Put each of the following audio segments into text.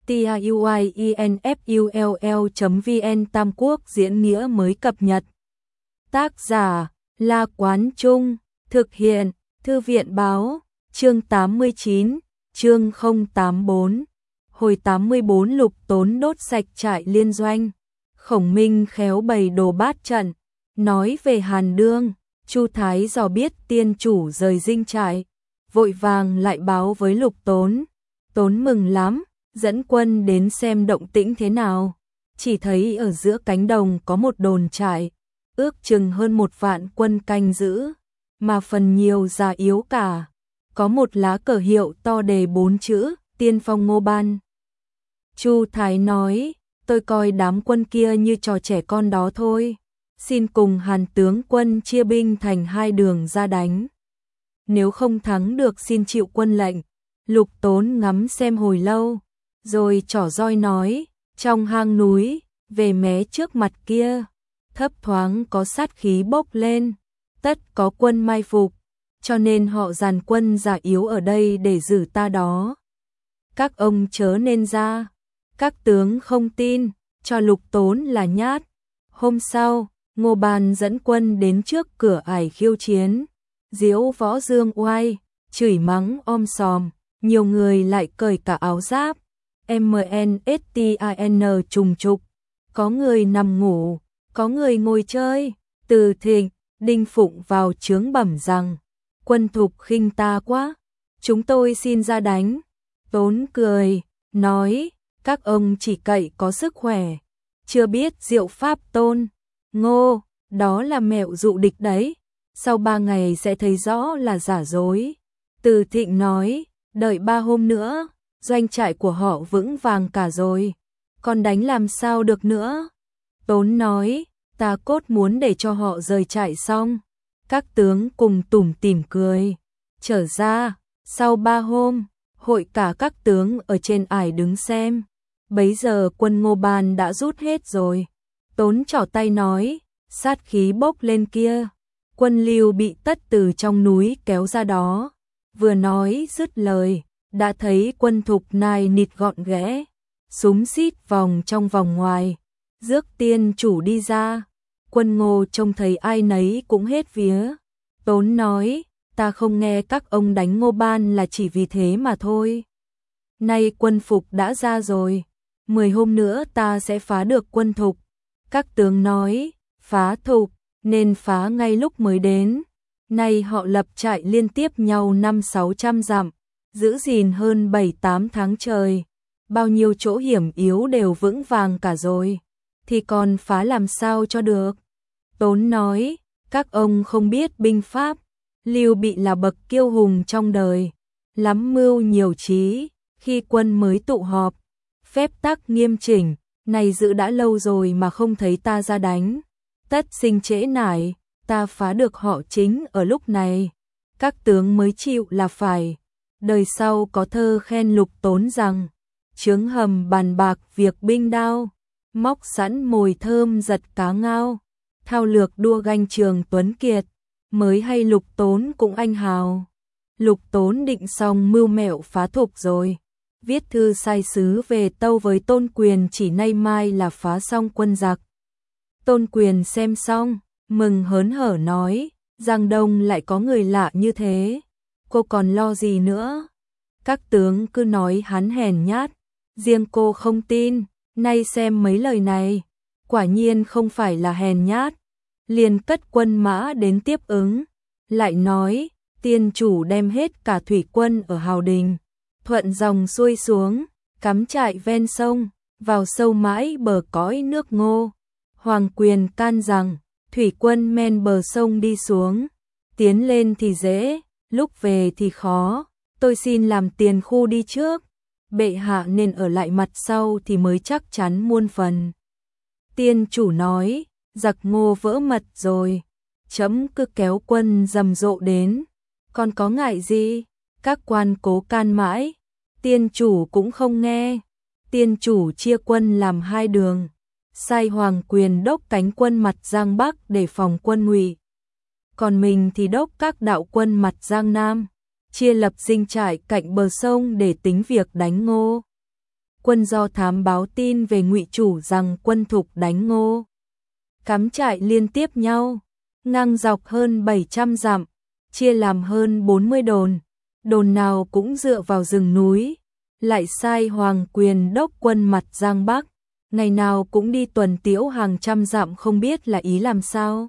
tiuinfull.vn Tam Quốc diễn nghĩa mới cập nhật. Tác giả La Quán Trung, thực hiện Thư viện Báo, chương 89, chương 084. Hồi 84 Lục Tốn đốt sạch trại liên doanh. Khổng Minh khéo bày đồ bát trận, nói về Hàn Đương. Chu Thái dò biết tiên chủ rời dinh trại, vội vàng lại báo với Lục Tốn. Tốn mừng lắm, dẫn quân đến xem động tĩnh thế nào. Chỉ thấy ở giữa cánh đồng có một đồn trại, ước chừng hơn 1 vạn quân canh giữ, mà phần nhiều già yếu cả. Có một lá cờ hiệu to đề 4 chữ, Tiên Phong Ngô Ban. Chu Thái nói, tôi coi đám quân kia như trò trẻ con đó thôi. Xin cùng Hàn tướng quân chia binh thành 2 đường ra đánh. Nếu không thắng được xin chịu quân lệnh. Lục Tốn ngắm xem hồi lâu, rồi trỏ roi nói, trong hang núi, về mé trước mặt kia, thấp thoáng có sát khí bốc lên, tất có quân mai phục, cho nên họ dàn quân già yếu ở đây để giữ ta đó. Các ông chớ nên ra. Các tướng không tin, cho Lục Tốn là nhát. Hôm sau, Ngô Ban dẫn quân đến trước cửa ải khiêu chiến, diễu võ dương oai, chửi mắng om sòm, nhiều người lại cởi cả áo giáp, MNSTIN trùng trục, có người nằm ngủ, có người ngồi chơi. Từ Thịnh, Đinh Phụng vào chướng bẩm rằng, quân thục khinh ta quá, chúng tôi xin ra đánh. Tốn cười, nói, các ông chỉ cậy có sức khỏe, chưa biết diệu pháp tôn. Ngô, đó là mẹo dụ địch đấy, sau 3 ngày sẽ thấy rõ là giả dối. Từ Thịnh nói, đợi 3 hôm nữa, doanh trại của họ vững vàng cả rồi, còn đánh làm sao được nữa. Tốn nói, ta cốt muốn để cho họ rời trại xong. Các tướng cùng tủm tỉm cười. Trở ra, sau 3 hôm, hội cả các tướng ở trên ải đứng xem. Bấy giờ quân Ngô Ban đã rút hết rồi. Tốn trỏ tay nói, sát khí bốc lên kia, quân Lưu bị tất từ trong núi kéo ra đó. Vừa nói dứt lời, đã thấy quân Thục nai nịt gọn ghẽ, súng xít vòng trong vòng ngoài, rước tiên chủ đi ra. Quân Ngô trông thấy ai nấy cũng hết vía. Tốn nói, ta không nghe các ông đánh Ngô Ban là chỉ vì thế mà thôi. Nay quân Phục đã ra rồi, 10 hôm nữa ta sẽ phá được quân Thục. Các tướng nói, phá Thục, nên phá ngay lúc mới đến. Nay họ lập trại liên tiếp nhau 500-600 dặm, giữ gìn hơn 7-8 tháng trời. Bao nhiêu chỗ hiểm yếu đều vững vàng cả rồi, thì còn phá làm sao cho được. Tốn nói, các ông không biết binh pháp, Lưu Bị là bậc kiêu hùng trong đời, lắm mưu nhiều trí, khi quân mới tụ họp, phép tắc nghiêm chỉnh, này giữ đã lâu rồi mà không thấy ta ra đánh, tất sinh trễ nải, ta phá được họ chính ở lúc này, các tướng mới chịu là phải. Đời sau có thơ khen Lục Tốn rằng, chướng hầm bàn bạc việc binh đao, móc sẵn mồi thơm giật cá ngao, thao lược đua ganh trường tuấn kiệt, mới hay Lục Tốn cũng anh hào. Lục Tốn định xong mưu mẹo phá Thục rồi, viết thư sai sứ về tâu với Tôn Quyền chỉ nay mai là phá xong quân giặc. Tôn Quyền xem xong, mừng hớn hở nói, Giang Đông lại có người lạ như thế, cô còn lo gì nữa. Các tướng cứ nói hắn hèn nhát, riêng cô không tin, nay xem mấy lời này, quả nhiên không phải là hèn nhát. Liền cất quân mã đến tiếp ứng, lại nói, tiên chủ đem hết cả thủy quân ở Hào Đình, thuận dòng xuôi xuống, cắm trại ven sông, vào sâu mãi bờ cõi nước Ngô. Hoàng Quyền can rằng, thủy quân men bờ sông đi xuống, tiến lên thì dễ, lúc về thì khó, tôi xin làm tiền khu đi trước, bệ hạ nên ở lại mặt sau thì mới chắc chắn muôn phần. Tiên chủ nói, giặc Ngô vỡ mật rồi, trẫm cứ kéo quân rầm rộ đến, còn có ngại gì. Các quan cố can mãi, tiên chủ cũng không nghe. Tiên chủ chia quân làm 2 đường, sai Hoàng Quyền đốc cánh quân mặt Giang Bắc để phòng quân Ngụy, còn mình thì đốc các đạo quân mặt Giang Nam, chia lập dinh trại cạnh bờ sông để tính việc đánh Ngô. Quân Do Thám báo tin về Ngụy Chủ rằng quân Thục đánh Ngô Cắm trại liên tiếp nhau, ngang dọc hơn 700 dặm, chia làm hơn 40 đồn, đồn nào cũng dựa vào rừng núi, lại sai Hoàng Quyền đốc quân mặt Giang Bắc, ngày nào cũng đi tuần tiễu hàng trăm dặm, không biết là ý làm sao.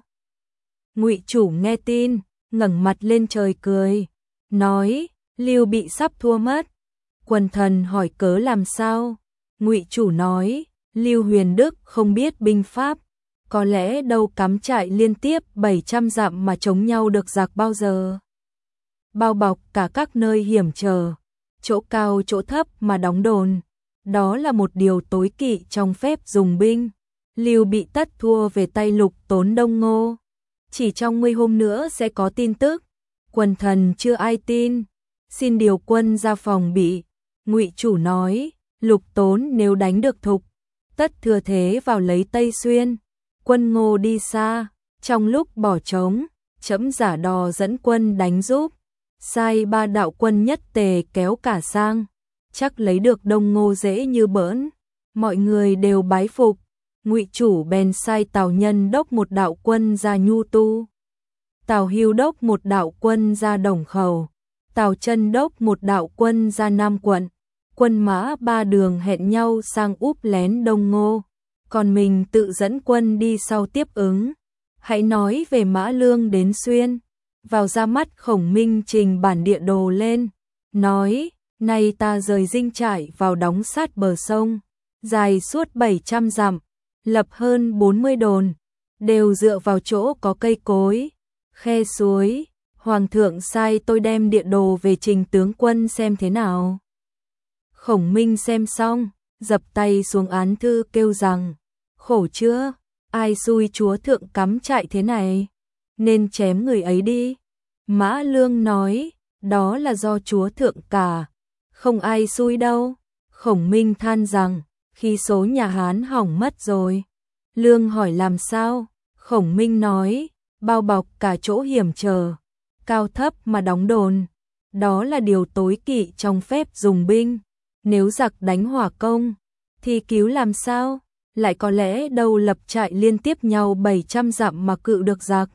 Ngụy Chủ nghe tin, ngẩng mặt lên trời cười, nói: Lưu Bị sắp thua mất. Quần thần hỏi cớ làm sao? Ngụy Chủ nói: Lưu Huyền Đức không biết binh pháp, có lẽ đâu cắm trại liên tiếp 700 dặm mà chống nhau được giặc bao giờ. Bao bọc cả các nơi hiểm trở, chỗ cao chỗ thấp mà đóng đồn, đó là một điều tối kỵ trong phép dùng binh. Lưu Bị tất thua về tay Lục Tốn Đông Ngô. Chỉ trong 10 hôm nữa sẽ có tin tức. Quần thần chưa ai tin, xin điều quân ra phòng bị. Ngụy Chủ nói: Lục Tốn nếu đánh được Thục, tất thừa thế vào lấy Tây Xuyên. Quân Ngô đi xa, trong lúc bỏ trống, trẫm giả đò dẫn quân đánh giúp, sai 3 đạo quân nhất tề kéo cả sang, chắc lấy được Đông Ngô dễ như bỡn. Mọi người đều bái phục. Ngụy Chủ bèn sai Tào Nhân đốc một đạo quân ra Nhu Tu, Tào Hưu đốc một đạo quân ra Đồng Khẩu, Tào Chân đốc một đạo quân ra Nam Quận. Quân mã 3 đường hẹn nhau sang úp lén Đông Ngô, còn mình tự dẫn quân đi sau tiếp ứng. Hãy nói về Mã Lương đến Xuyên, vào ra mắt Khổng Minh trình bản địa đồ lên, nói: Nay ta rời dinh trại vào đóng sát bờ sông, dài suốt 700 dặm, lập hơn 40 đồn, đều dựa vào chỗ có cây cối, khe suối. Hoàng thượng sai tôi đem địa đồ về trình tướng quân xem thế nào. Khổng Minh xem xong, dập tay xuống án thư kêu rằng: Khổ chưa, ai xui chúa thượng cắm trại thế này, nên chém người ấy đi. Mã Lương nói: Đó là do chúa thượng cả, không ai xui đâu. Khổng Minh than rằng: Khí số nhà Hán hỏng mất rồi. Lương hỏi làm sao? Khổng Minh nói: Bao bọc cả chỗ hiểm trở, cao thấp mà đóng đồn, đó là điều tối kỵ trong phép dùng binh. Nếu giặc đánh hỏa công, thì cứu làm sao? Lại có lẽ đâu lập trại liên tiếp nhau 700 dặm mà cự được giặc.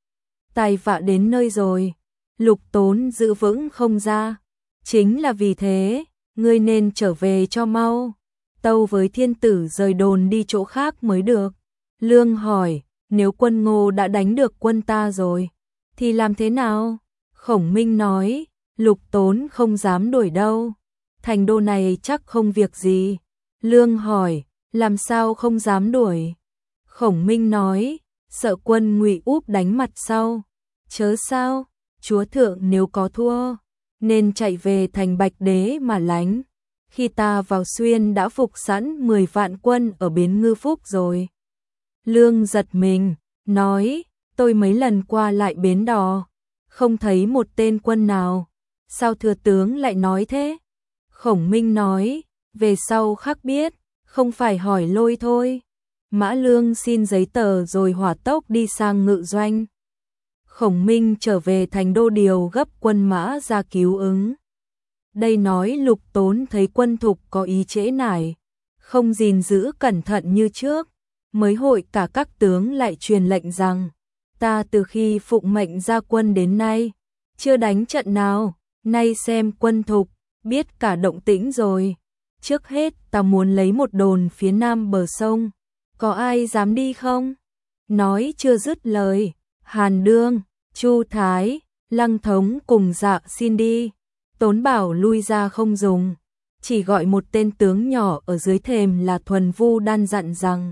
Tai vạ đến nơi rồi, Lục Tốn giữ vững không ra. Chính là vì thế, ngươi nên trở về cho mau, tâu với thiên tử rời đồn đi chỗ khác mới được. Lương hỏi: Nếu quân Ngô đã đánh được quân ta rồi, thì làm thế nào? Khổng Minh nói: Lục Tốn không dám đuổi đâu, thành đô này chắc không việc gì. Lương hỏi: Làm sao không dám đuổi? Khổng Minh nói: Sợ quân Ngụy úp đánh mặt sau. Chớ sao, chúa thượng nếu có thua, nên chạy về thành Bạch Đế mà lánh. Khi ta vào Xuyên đã phục sẵn 10 vạn quân ở bến Ngư Phúc rồi. Lương giật mình, nói: Tôi mấy lần qua lại bến đò, không thấy một tên quân nào, sao thừa tướng lại nói thế? Khổng Minh nói: Về sau khắc biết, không phải hỏi lôi thôi. Mã Lương xin giấy tờ rồi hỏa tốc đi sang Ngự Doanh. Khổng Minh trở về thành đô điều gấp quân mã ra cứu ứng. Đây nói Lục Tốn thấy quân Thục có ý trễ nải, không gìn giữ cẩn thận như trước, mới hội cả các tướng lại truyền lệnh rằng: Ta từ khi phụng mệnh ra quân đến nay, chưa đánh trận nào, nay xem quân Thục, biết cả động tĩnh rồi. Trước hết ta muốn lấy một đồn phía nam bờ sông, có ai dám đi không? Nói chưa dứt lời, Hàn Đương, Chu Thái, Lăng Thống cùng Dạ xin đi. Tốn bảo lui ra không dùng, chỉ gọi một tên tướng nhỏ ở dưới thềm là Thuần Vu Đan dặn rằng: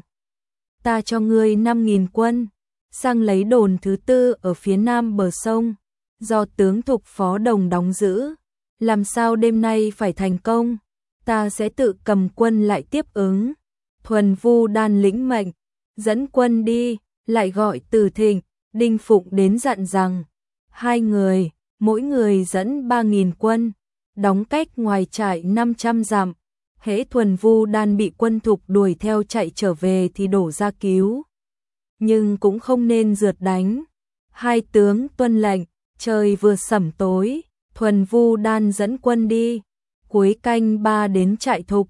Ta cho ngươi 5.000 quân, sang lấy đồn thứ 4 ở phía nam bờ sông, do tướng Thục Phó Đồng đóng giữ. Làm sao đêm nay phải thành công, ta sẽ tự cầm quân lại tiếp ứng. Thuần Vu Đan lĩnh mệnh, dẫn quân đi, lại gọi Từ Thịnh, Đinh Phụng đến dặn rằng: 2 người, mỗi người dẫn 3.000 quân, đóng cách ngoài trại 500 dặm. Hễ Thuần Vu Đan bị quân Thục đuổi theo chạy trở về thì đổ ra cứu, nhưng cũng không nên rượt đánh. 2 tướng tuân lệnh. Trời vừa sẩm tối, Thuần Vu Đan dẫn quân đi, cuối canh 3 đến trại Thục.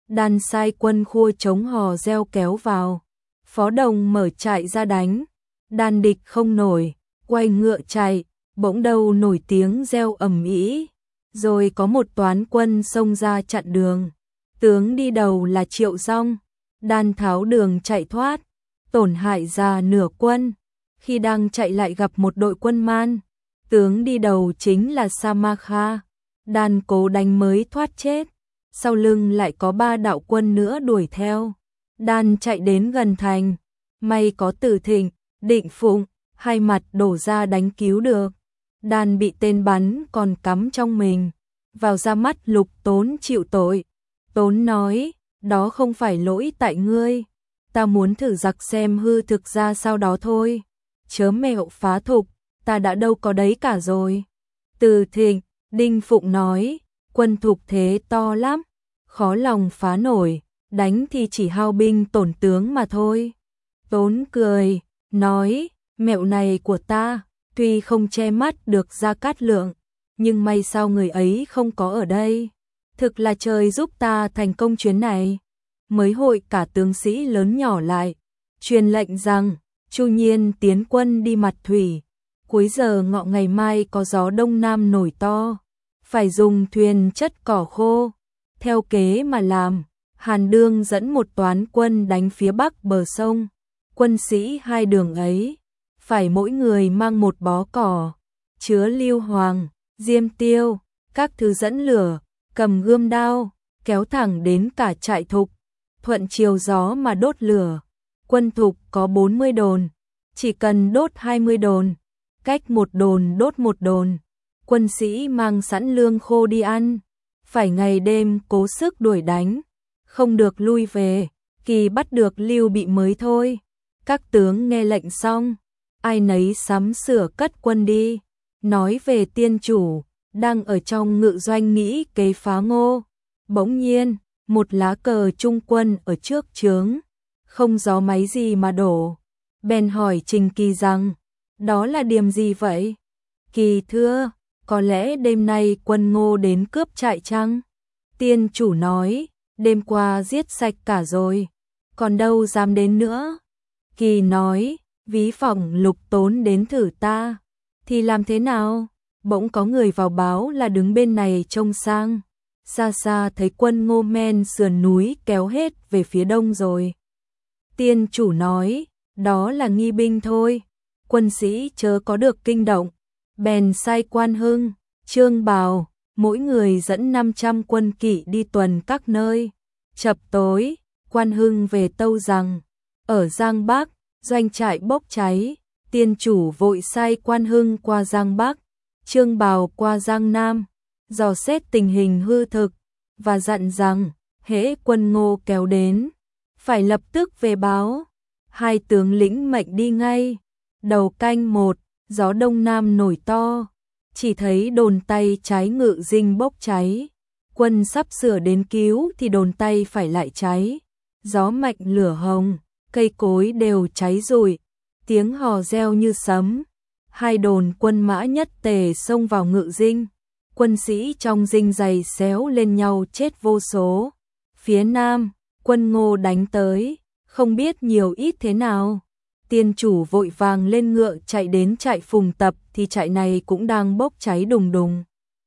Đan sai quân khua chống hò reo kéo vào. Phó Đồng mở trại ra đánh. Đan địch không nổi, quay ngựa chạy, bỗng đâu nổi tiếng reo ầm ĩ. Rồi có một toán quân xông ra chặn đường. Tướng đi đầu là Triệu Dong. Đan tháo đường chạy thoát, tổn hại ra nửa quân. Khi đang chạy lại gặp một đội quân Man. Tướng đi đầu chính là Samakha. Đan cố đánh mới thoát chết. Sau lưng lại có 3 đạo quân nữa đuổi theo. Đan chạy đến gần thành. May có Từ Thịnh, Định Phụng, hai mặt đổ ra đánh cứu được. Đan bị tên bắn còn cắm trong mình. Vào ra mắt Lục Tốn chịu tội. Tốn nói, đó không phải lỗi tại ngươi. Ta muốn thử giặc xem hư thực ra sau đó thôi. Chớ mẹo phá thục, ta đã đâu có đấy cả rồi. Từ Thịnh, Đinh Phụng nói, quân thục thế to lắm, khó lòng phá nổi, đánh thì chỉ hao binh tổn tướng mà thôi. Tốn cười, nói, mẹo này của ta, tuy không che mắt được Gia Cát Lượng, nhưng may sao người ấy không có ở đây. Thực là trời giúp ta thành công chuyến này. Mới hội cả tướng sĩ lớn nhỏ lại, truyền lệnh rằng, Chu Nhiên tiến quân đi mặt thủy. Cuối giờ ngọ ngày mai có gió đông nam nổi to, phải dùng thuyền chất cỏ khô. Theo kế mà làm, Hàn Đương dẫn một toán quân đánh phía bắc bờ sông. Quân sĩ hai đường ấy, phải mỗi người mang một bó cỏ, chứa lưu hoàng, diêm tiêu, các thứ dẫn lửa, cầm gươm đao, kéo thẳng đến cả trại Thục, thuận chiều gió mà đốt lửa. Quân Thục có 40 đồn, chỉ cần đốt 20 đồn, cách một đồn đốt một đồn. Quân sĩ mang sẵn lương khô đi ăn, phải ngày đêm cố sức đuổi đánh, không được lui về, kỳ bắt được Lưu Bị mới thôi. Các tướng nghe lệnh xong, ai nấy sắm sửa cất quân đi. Nói về tiên chủ, đang ở trong ngự doanh nghĩ kế phá Ngô. Bỗng nhiên, một lá cờ trung quân ở trước trướng, không gió máy gì mà đổ. Bèn hỏi Trình Kỳ rằng, đó là điểm gì vậy? Kỳ thưa, có lẽ đêm nay quân Ngô đến cướp trại chăng? Tiên chủ nói, đêm qua giết sạch cả rồi, còn đâu dám đến nữa. Kỳ nói, ví phỏng Lục Tốn đến thử ta, thì làm thế nào? Bỗng có người vào báo là đứng bên này trông sang. Xa xa thấy quân Ngô men sườn núi kéo hết về phía đông rồi. Tiên chủ nói, đó là nghi binh thôi, quân sĩ chớ có được kinh động. Bèn sai Quan Hưng, Trương Bào, mỗi người dẫn 500 quân kỵ đi tuần các nơi. Chập tối, Quan Hưng về tâu rằng, ở Giang Bắc, doanh trại bốc cháy. Tiên chủ vội sai Quan Hưng qua Giang Bắc, Trương Bào qua Giang Nam, dò xét tình hình hư thực, và dặn rằng, hễ quân Ngô kéo đến, phải lập tức về báo. Hai tướng lĩnh mệnh đi ngay. Đầu canh 1, gió đông nam nổi to, chỉ thấy đồn tay trái Ngự Dinh bốc cháy. Quân sắp sửa đến cứu thì đồn tay phải lại cháy. Gió mạnh lửa hồng, cây cối đều cháy rụi, tiếng hò reo như sấm. Hai đồn quân mã nhất tề xông vào Ngự Dinh. Quân sĩ trong dinh giày xéo lên nhau chết vô số. Phía nam, quân Ngô đánh tới, không biết nhiều ít thế nào. Tiên chủ vội vàng lên ngựa chạy đến trại Phùng Tập thì trại này cũng đang bốc cháy đùng đùng.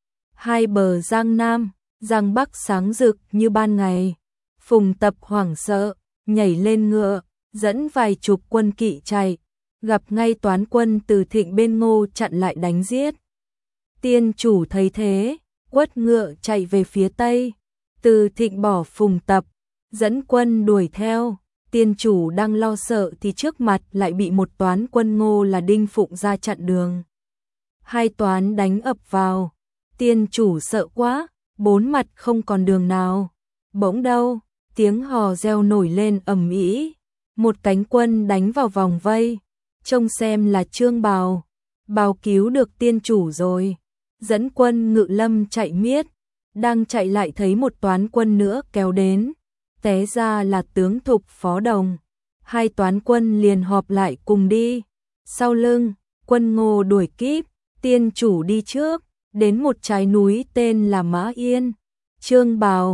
Hai bờ Giang Nam, Giang Bắc sáng rực như ban ngày. Phùng Tập hoảng sợ, nhảy lên ngựa, dẫn vài chục quân kỵ chạy, gặp ngay toán quân Từ Thịnh bên Ngô chặn lại đánh giết. Tiên chủ thấy thế, quất ngựa chạy về phía tây. Từ Thịnh bỏ Phùng Tập, dẫn quân đuổi theo. Tiên chủ đang lo sợ thì trước mặt lại bị một toán quân Ngô là Đinh Phụng ra chặn đường. Hai toán đánh ập vào, tiên chủ sợ quá, bốn mặt không còn đường nào. Bỗng đâu, tiếng hò reo nổi lên ầm ĩ, một cánh quân đánh vào vòng vây, trông xem là Trương Bào. Bào cứu được tiên chủ rồi, dẫn quân Ngự Lâm chạy miết, đang chạy lại thấy một toán quân nữa kéo đến. Té ra là tướng Thục Phó Đồng. Hai toán quân liền họp lại cùng đi. Sau lưng, quân Ngô đuổi kíp, tiên chủ đi trước, đến một trái núi tên là Mã Yên. Trương Bào,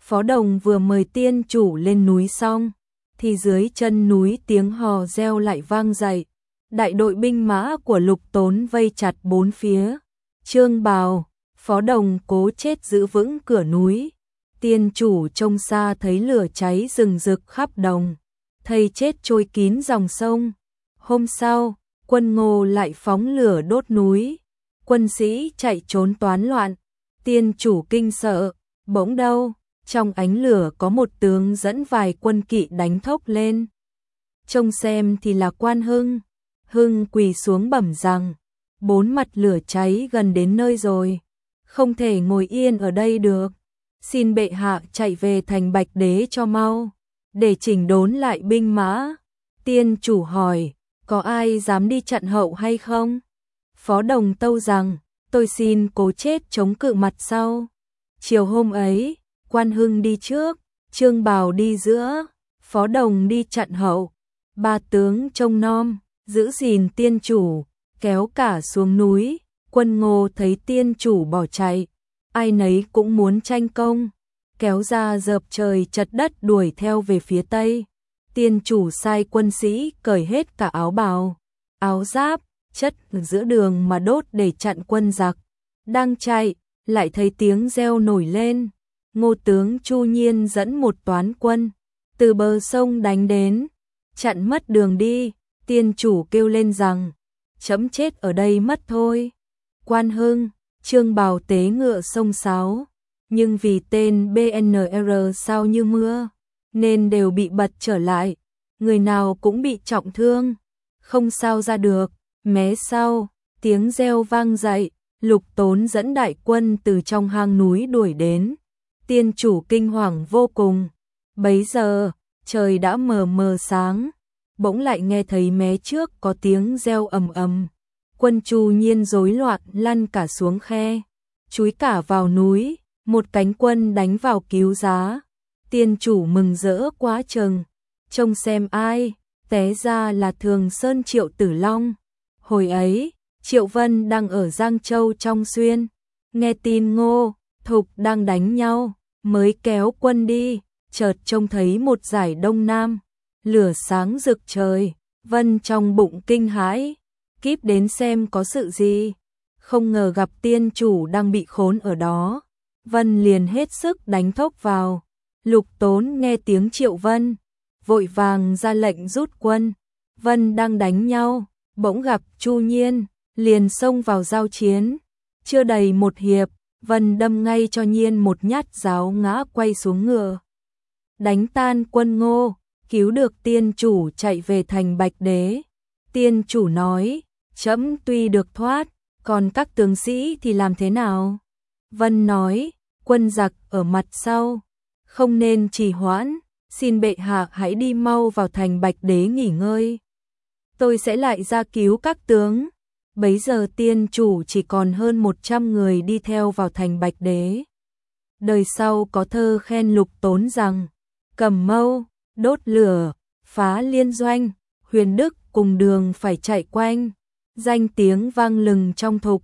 Phó Đồng vừa mời tiên chủ lên núi xong, thì dưới chân núi tiếng hò reo lại vang dậy. Đại đội binh mã của Lục Tốn vây chặt bốn phía. Trương Bào, Phó Đồng cố chết giữ vững cửa núi. Tiên chủ trông xa thấy lửa cháy rừng rực khắp đồng, thây chết trôi kín dòng sông. Hôm sau, quân Ngô lại phóng lửa đốt núi. Quân sĩ chạy trốn toán loạn. Tiên chủ kinh sợ, bỗng đâu, trong ánh lửa có một tướng dẫn vài quân kỵ đánh thốc lên. Trông xem thì là Quan Hưng. Hưng quỳ xuống bẩm rằng, bốn mặt lửa cháy gần đến nơi rồi, không thể ngồi yên ở đây được. Xin bệ hạ chạy về thành Bạch Đế cho mau, để chỉnh đốn lại binh mã. Tiên chủ hỏi, có ai dám đi chặn hậu hay không? Phó Đồng tâu rằng, tôi xin cố chết chống cự mặt sau. Chiều hôm ấy, Quan Hưng đi trước, Trương Bào đi giữa, Phó Đồng đi chặn hậu. Ba tướng trông nom, giữ gìn tiên chủ, kéo cả xuống núi. Quân Ngô thấy tiên chủ bỏ chạy, ai nấy cũng muốn tranh công, kéo ra dợp trời chật đất đuổi theo về phía tây. Tiên chủ sai quân sĩ cởi hết cả áo bào, áo giáp, chất giữa đường mà đốt để chặn quân giặc. Đang chạy, lại thấy tiếng reo nổi lên. Ngô tướng Chu Nhiên dẫn một toán quân từ bờ sông đánh đến, chặn mất đường đi. Tiên chủ kêu lên rằng, chấm chết ở đây mất thôi. Quan Hưng, Trương Bào tế ngựa sông sáo, nhưng vì tên BNR sao như mưa, nên đều bị bật trở lại. Người nào cũng bị trọng thương, không sao ra được. Mé sau, tiếng reo vang dậy, Lục Tốn dẫn đại quân từ trong hang núi đuổi đến. Tiên chủ kinh hoàng vô cùng. Bấy giờ, trời đã mờ mờ sáng, bỗng lại nghe thấy mé trước có tiếng reo ầm ầm. Quân Chu Nhiên rối loạn lăn cả xuống khe, chúi cả vào núi. Một cánh quân đánh vào cứu giá. Tiên chủ mừng rỡ quá chừng, trông xem ai, té ra là Thường Sơn Triệu Tử Long. Hồi ấy, Triệu Vân đang ở Giang Châu trong xuyên, nghe tin Ngô, Thục đang đánh nhau, mới kéo quân đi, chợt trông thấy một dải đông nam, lửa sáng rực trời. Vân trong bụng kinh hãi, kíp đến xem có sự gì, không ngờ gặp tiên chủ đang bị khốn ở đó. Vân liền hết sức đánh thốc vào. Lục Tốn nghe tiếng Triệu Vân, vội vàng ra lệnh rút quân. Vân đang đánh nhau, bỗng gặp Chu Nhiên, liền xông vào giao chiến. Chưa đầy một hiệp, Vân đâm ngay cho Nhiên một nhát giáo ngã quay xuống ngựa. Đánh tan quân Ngô, cứu được tiên chủ chạy về thành Bạch Đế. Tiên chủ nói, trẫm tuy được thoát, còn các tướng sĩ thì làm thế nào? Vân nói, quân giặc ở mặt sau, không nên trì hoãn, xin bệ hạ hãy đi mau vào thành Bạch Đế nghỉ ngơi. Tôi sẽ lại ra cứu các tướng. Bấy giờ tiên chủ chỉ còn hơn 100 người đi theo vào thành Bạch Đế. Đời sau có thơ khen Lục Tốn rằng, cầm mâu, đốt lửa, phá liên doanh, Huyền Đức cùng đường phải chạy quanh. Danh tiếng vang lừng trong thục,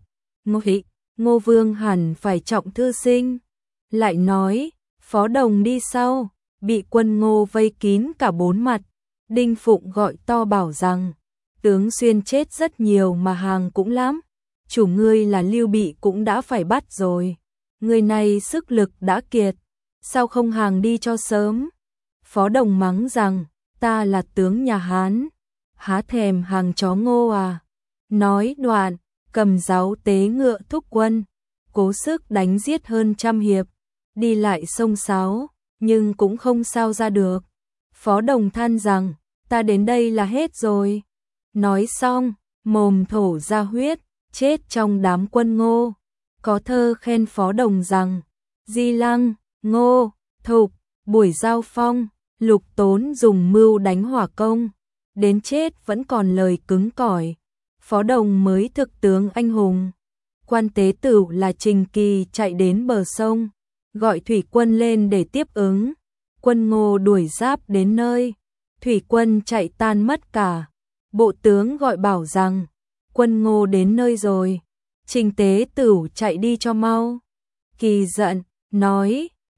Ngô Vương hẳn phải trọng thư sinh. Lại nói, Phó Đồng đi sau, bị quân Ngô vây kín cả bốn mặt. Đinh Phụng gọi to bảo rằng, tướng Xuyên chết rất nhiều mà hàng cũng lắm. Chủ ngươi là Lưu Bị cũng đã phải bắt rồi. Người này sức lực đã kiệt, sao không hàng đi cho sớm? Phó Đồng mắng rằng, ta là tướng nhà Hán, há thèm hàng chó Ngô à? Nói đoạn, cầm giáo tế ngựa thúc quân, cố sức đánh giết hơn 100 hiệp, đi lại sông sáo, nhưng cũng không sao ra được. Phó Đồng than rằng, ta đến đây là hết rồi. Nói xong, mồm thổ ra huyết, chết trong đám quân Ngô. Có thơ khen Phó Đồng rằng, Di Lăng, Ngô, Thục, buổi giao phong, Lục Tốn dùng mưu đánh hỏa công, đến chết vẫn còn lời cứng cỏi. Phó Đồng mới thực tướng anh hùng. Quan tế tửu là Trình Kỳ chạy đến bờ sông, gọi thủy quân lên để tiếp ứng. Quân Ngô đuổi giáp đến nơi, thủy quân chạy tan mất cả. Bộ tướng gọi bảo rằng, quân Ngô đến nơi rồi, Trình tế tửu chạy đi cho mau. Kỳ giận, nói,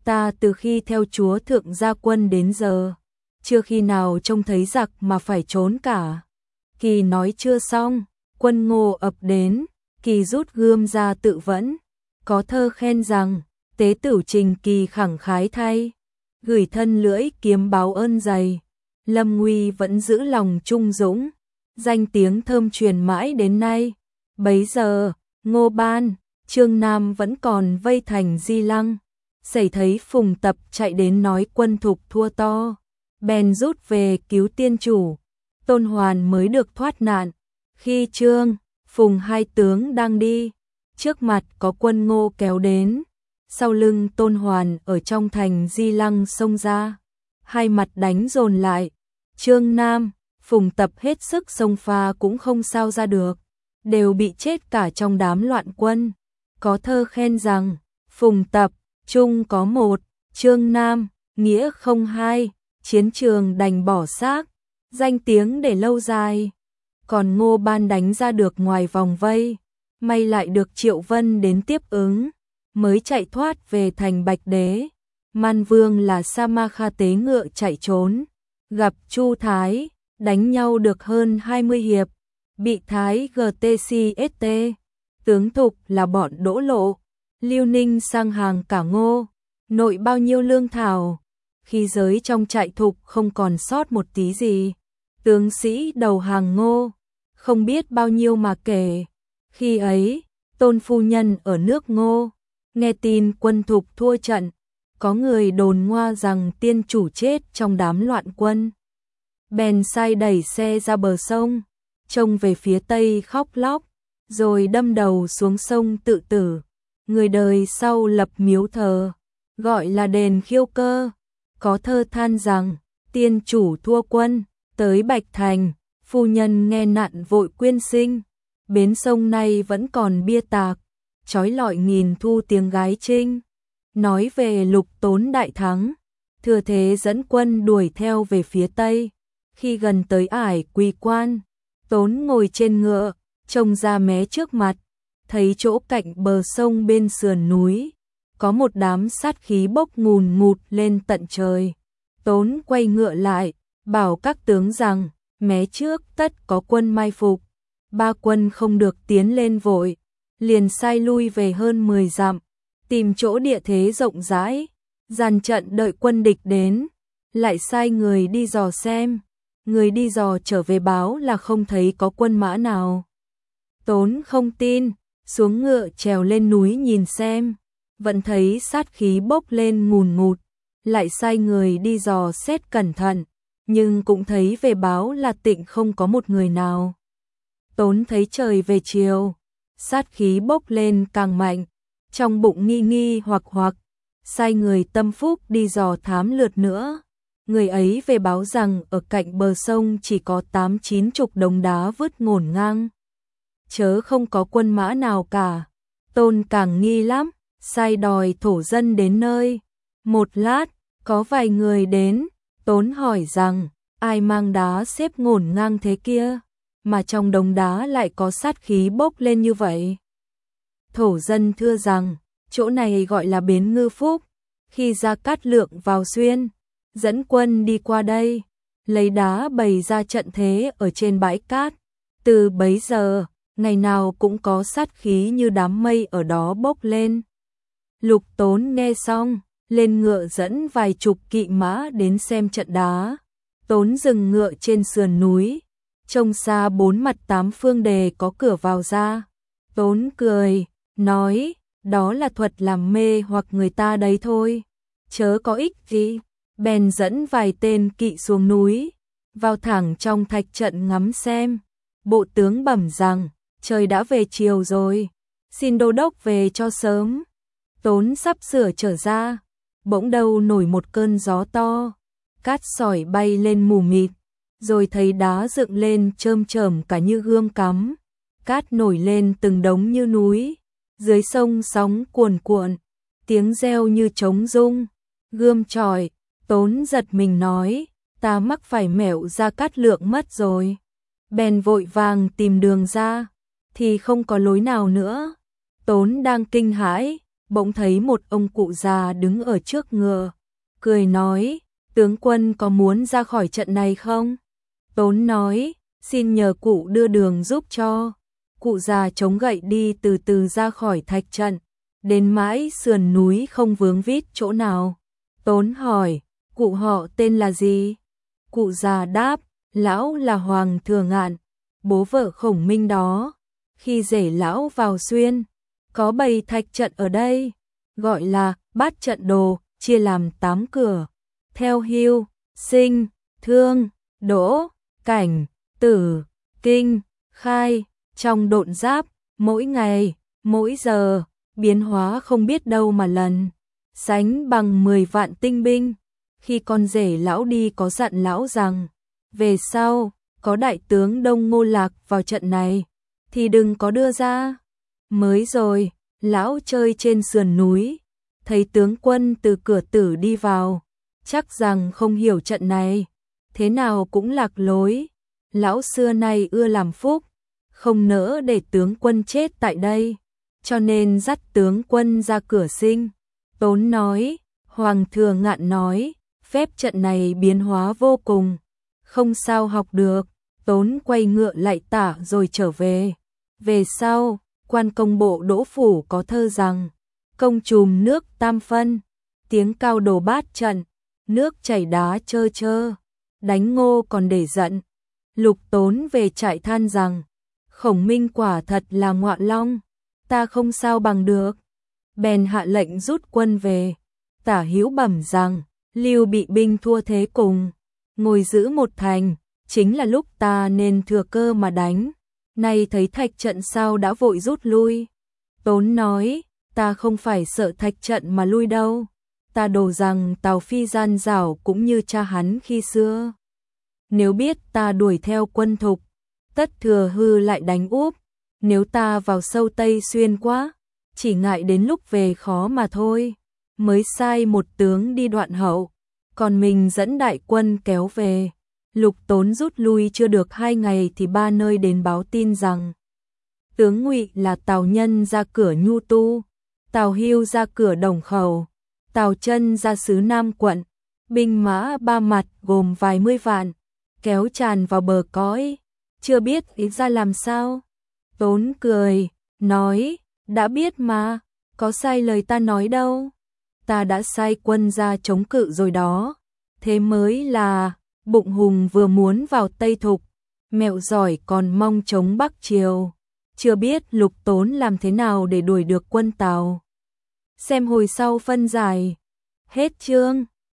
Ta từ khi theo chúa thượng gia quân đến giờ, chưa khi nào trông thấy giặc mà phải trốn cả. Kỳ nói chưa xong, quân Ngô ập đến, Kỳ rút gươm ra tự vẫn. Có thơ khen rằng, tế tửu Trình Kỳ khẳng khái thay, gửi thân lưỡi kiếm báo ơn dày. Lâm Nguy vẫn giữ lòng trung dũng, danh tiếng thơm truyền mãi đến nay. Bấy giờ, Ngô Ban, Trương Nam vẫn còn vây thành Di Lăng. Xảy thấy Phùng Tập chạy đến nói quân Thục thua to, bèn rút về cứu tiên chủ. Tôn Hoàn mới được thoát nạn. Khi Trương, Phùng hai tướng đang đi, trước mặt có quân Ngô kéo đến, sau lưng Tôn Hoàn ở trong thành Di Lăng xông ra, hai mặt đánh dồn lại. Trương Nam, Phùng Tập hết sức xông pha cũng không sao ra được, đều bị chết cả trong đám loạn quân. Có thơ khen rằng, Phùng Tập, trung có một, Trương Nam, nghĩa không hai, chiến trường đành bỏ xác, danh tiếng để lâu dài. Còn Ngô Ban đánh ra được ngoài vòng vây, may lại được Triệu Vân đến tiếp ứng, mới chạy thoát về thành Bạch Đế. Man Vương là Samakha tế ngựa chạy trốn, gặp Chu Thái, đánh nhau được hơn 20 hiệp, bị Thái GTCST. Tướng Thục là bọn Đỗ Lộ, Lưu Ninh sang hàng cả Ngô, nội bao nhiêu lương thảo, khi giới trong trại Thục không còn sót một tí gì. Tướng sĩ đầu hàng Ngô, không biết bao nhiêu mà kể. Khi ấy, Tôn phu nhân ở nước Ngô, nghe tin quân Thục thua trận, có người đồn ngoa rằng tiên chủ chết trong đám loạn quân. Bèn sai đẩy xe ra bờ sông, trông về phía tây khóc lóc, rồi đâm đầu xuống sông tự tử. Người đời sau lập miếu thờ, gọi là đền Khiêu Cơ. Có thơ than rằng, tiên chủ thua quân, tới Bạch Thành, phu nhân nghe nạn vội quyên sinh. Bến sông này vẫn còn bia tạc, trói lọi nghìn thu tiếng gái trinh. Nói về Lục Tốn đại thắng, thừa thế dẫn quân đuổi theo về phía tây. Khi gần tới ải Quỳ Quan, Tốn ngồi trên ngựa, trông ra mé trước mặt, thấy chỗ cạnh bờ sông bên sườn núi, có một đám sát khí bốc ngùn ngụt lên tận trời. Tốn quay ngựa lại, bảo các tướng rằng, mé trước tất có quân mai phục, ba quân không được tiến lên vội, liền sai lui về hơn 10 dặm, tìm chỗ địa thế rộng rãi, dàn trận đợi quân địch đến, lại sai người đi dò xem. Người đi dò trở về báo là không thấy có quân mã nào. Tốn không tin, xuống ngựa trèo lên núi nhìn xem, vẫn thấy sát khí bốc lên ngùn ngụt, lại sai người đi dò xét cẩn thận, nhưng cũng thấy về báo là tịnh không có một người nào. Tốn thấy trời về chiều, sát khí bốc lên càng mạnh, trong bụng nghi nghi hoặc, sai người tâm phúc đi dò thám lượt nữa. Người ấy về báo rằng ở cạnh bờ sông chỉ có 8-9 chục đống đá vứt ngổn ngang, chớ không có quân mã nào cả. Tôn càng nghi lắm, sai đòi thổ dân đến nơi. Một lát, có vài người đến, Tốn hỏi rằng, ai mang đá xếp ngổn ngang thế kia, mà trong đống đá lại có sát khí bốc lên như vậy? Thổ dân thưa rằng, chỗ này gọi là bến Ngư Phúc, khi Gia Cát Lượng vào xuyên, dẫn quân đi qua đây, lấy đá bày ra trận thế ở trên bãi cát. Từ bấy giờ, ngày nào cũng có sát khí như đám mây ở đó bốc lên. Lục Tốn nghe xong, lên ngựa dẫn vài chục kỵ mã đến xem trận đá. Tốn dừng ngựa trên sườn núi, trông xa 4 mặt 8 phương đề có cửa vào ra. Tốn cười, nói, đó là thuật làm mê hoặc người ta đấy thôi, chớ có ích gì. Bèn dẫn vài tên kỵ xuống núi, vào thẳng trong thạch trận ngắm xem. Bộ tướng bẩm rằng, trời đã về chiều rồi, xin đô đốc về cho sớm. Tốn sắp sửa trở ra, bỗng đâu nổi một cơn gió to, cát sỏi bay lên mù mịt, rồi thấy đá dựng lên chơm chởm cả như gươm cắm, cát nổi lên từng đống như núi, dưới sông sóng cuồn cuộn, tiếng reo như trống rung, gươm chọi. Tốn giật mình nói, ta mắc phải mẹo Gia Cát Lượng mất rồi. Bèn vội vàng tìm đường ra, thì không có lối nào nữa. Tốn đang kinh hãi, bỗng thấy một ông cụ già đứng ở trước ngựa, cười nói, tướng quân có muốn ra khỏi trận này không? Tốn nói, xin nhờ cụ đưa đường giúp cho. Cụ già chống gậy đi từ từ ra khỏi thạch trận, đến mãi sườn núi không vướng vít chỗ nào. Tốn hỏi, cụ họ tên là gì? Cụ già đáp, lão là Hoàng Thừa Ngạn, bố vợ Khổng Minh đó. Khi rể lão vào xuyên, có bày thạch trận ở đây, gọi là bát trận đồ, chia làm 8 cửa, theo hưu, sinh, thương, đỗ, cảnh, tử, kinh, khai, trong độn giáp, mỗi ngày, mỗi giờ, biến hóa không biết đâu mà lần, sánh bằng 10 vạn tinh binh. Khi con rể lão đi có dặn lão rằng, về sau, có đại tướng Đông Ngô Lạc vào trận này, thì đừng có đưa ra. Mới rồi, lão chơi trên sườn núi, thấy tướng quân từ cửa tử đi vào, chắc rằng không hiểu trận này, thế nào cũng lạc lối. Lão xưa nay ưa làm phúc, không nỡ để tướng quân chết tại đây, cho nên dắt tướng quân ra cửa sinh. Tốn nói, Hoàng Thừa Ngạn nói, phép trận này biến hóa vô cùng, không sao học được. Tốn quay ngựa lại tả rồi trở về. Về sau, quan công bộ Đỗ Phủ có thơ rằng, công chùm nước tam phân, tiếng cao đồ bát trận, nước chảy đá chơ chơ, đánh Ngô còn để giận. Lục Tốn về trại than rằng, Khổng Minh quả thật là ngọa long, ta không sao bằng được. Bèn hạ lệnh rút quân về. Tả Hữu bẩm rằng, Lưu bị binh thua thế cùng, ngồi giữ một thành, chính là lúc ta nên thừa cơ mà đánh. Nay thấy thạch trận sao đã vội rút lui. Tốn nói, ta không phải sợ thạch trận mà lui đâu. Ta đồ rằng Tào Phi gian dảo cũng như cha hắn khi xưa. Nếu biết ta đuổi theo quân Thục, tất thừa hư lại đánh úp. Nếu ta vào sâu Tây Xuyên quá, chỉ ngại đến lúc về khó mà thôi. Mới sai một tướng đi Đoạn Hậu, còn mình dẫn đại quân kéo về. Lục Tốn rút lui chưa được 2 ngày thì 3 nơi đến báo tin rằng tướng Ngụy là Tào Nhân ra cửa Nhu Tu, Tào Hưu ra cửa Đồng Khẩu, Tào Chân ra xứ Nam Quận, binh mã 3 mặt gồm vài mươi vạn, kéo tràn vào bờ cõi, chưa biết ý ra làm sao. Tốn cười, nói, đã biết mà, có sai lời ta nói đâu. Ta đã sai quân ra chống cự rồi đó, thế mới là Bụng Hùng vừa muốn vào Tây Thục, Mẹo Giỏi còn mong chống Bắc Triều, chưa biết Lục Tốn làm thế nào để đuổi được quân Tào. Xem hồi sau phân giải. Hết chương.